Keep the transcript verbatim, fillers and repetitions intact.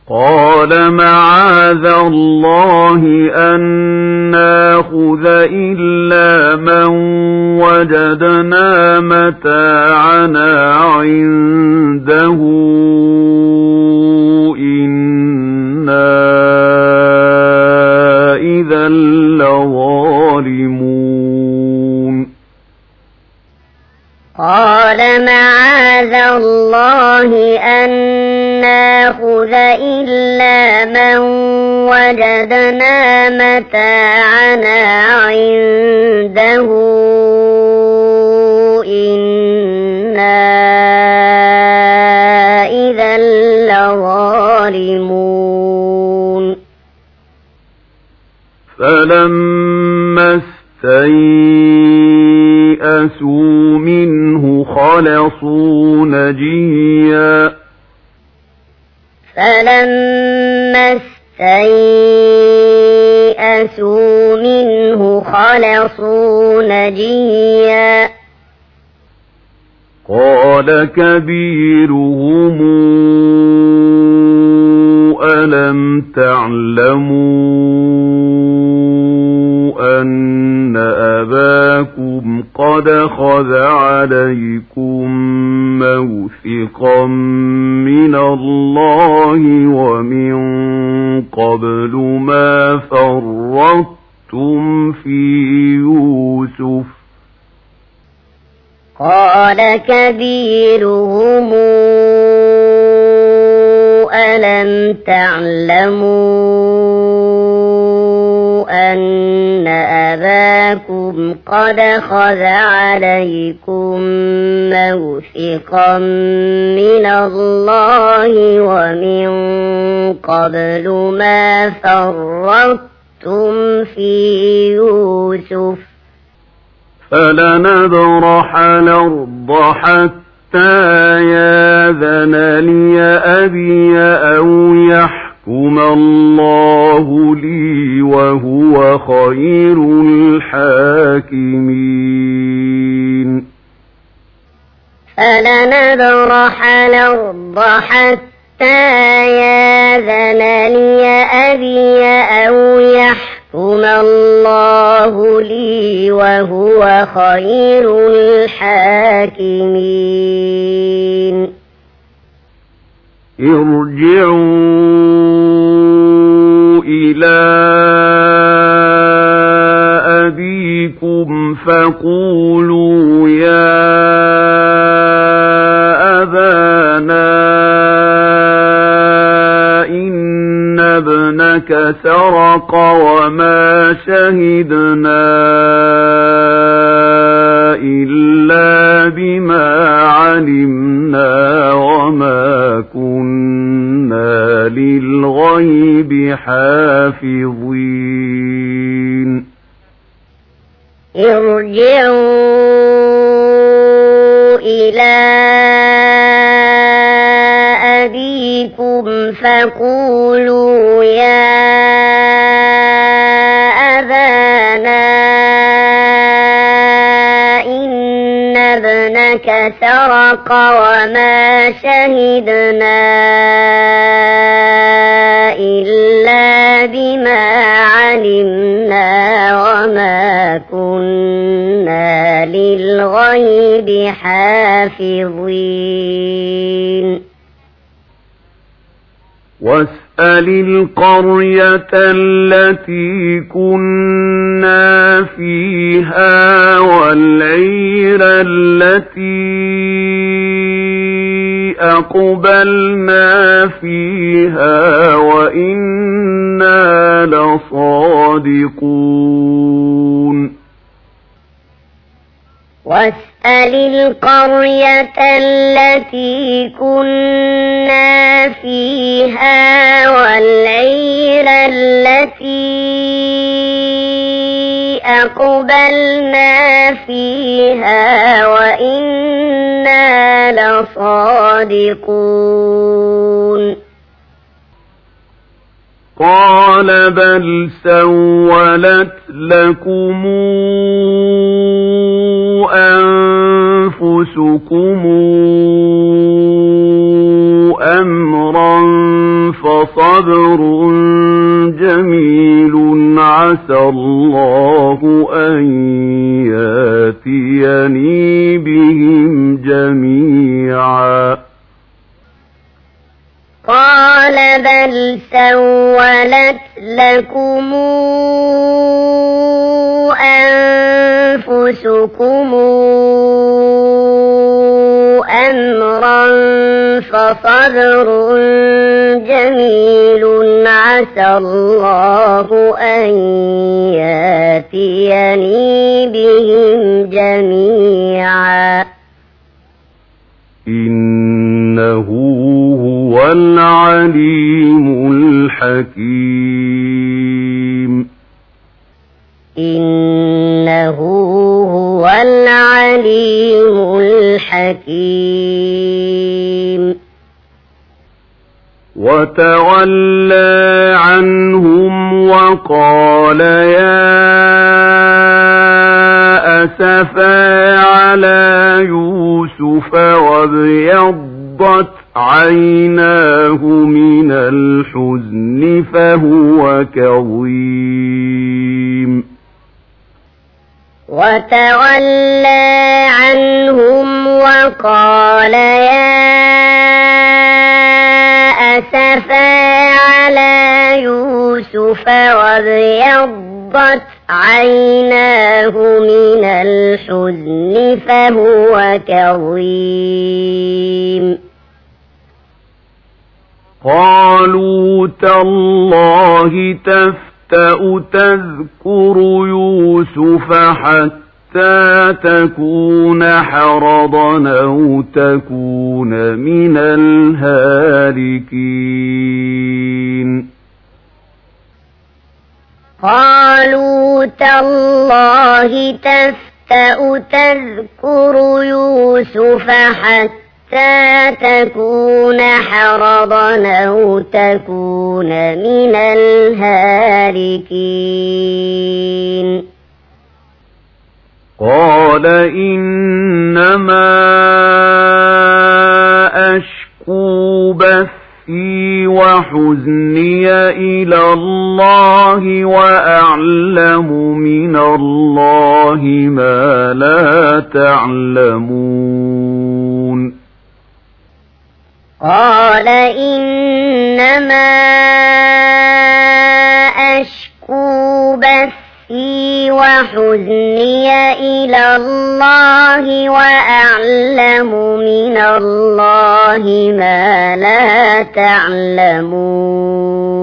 قال معاذ الله أن ناخذ إلا من وجدنا متاعنا عنده إنا إذا لظالمون قال معاذ الله أن ناخذ إلا من وجدنا متاعنا عنده إنا إذا لظالمون فلما استيئسوا منه خلصوا نجيا فلما استيئسوا منه خلصوا نجيا قال كبيرهم ألم تعلموا أن أباكم قد خذ عليكم موثقا من الله ومن قبل ما فرطتم في يوسف قال كبيرهم ألم تعلموا أن أباكم قد خذ عليكم موثقا من الله ومن قبل ما فرطتم في يوسف فلنبرح الأرض حتى ياذن لي أبي أو يحكم الله لي وهو خير الحاكمين فلنبرح الأرض حتى ياذن لي أبي أو يحكم الله لي وهو خير الحاكمين ارجعوا إلى أبيكم فقولوا يا أبانا إن ابنك سرق وما شهدنا إلا بما علمنا وما كنا للغيب حافظين ارجعوا إلى أبيكم فقولوا يا أبانا إن ابنك سرق وما شهدنا إلا بما علمنا وما كنا للغيب حافظين واسأل القرية التي كنا فيها والعير التي أقبلنا فيها وإنا لصادقون واسأل القرية التي كنا فيها والعير التي أقبلنا فيها وإنا لصادقون قال بل سولت لكم أنفسكم أمرا فصبر جميل عسى الله أن ياتيني بهم جميعا قال بل سولت لكم أنفسكم أمرا فصبر جميل عسى الله أن ياتيني بهم جميعا إنه هو العليم الحكيم إنه هو العليم الحكيم وتولى عنهم وقال يا أسفا على يوسف وابيضت عيناه من الحزن فهو كظيم وتولى عنهم وقال يا أسفا على يوسف وابيضت عيناه من الحزن فهو كظيم قالوا تالله تفتأ تذكر يوسف حتى تكون حرضا أو تكون من الهالكين قالوا تالله تفتأ تذكر يوسف حتى تكون حرضا أو تكون من الهالكين قال إنما أشكو بثي وحزني إلى الله وأعلم من الله ما لا تعلمون قال إنما أشكو بثي وحزني إلى الله وأعلم من الله ما لا تعلمون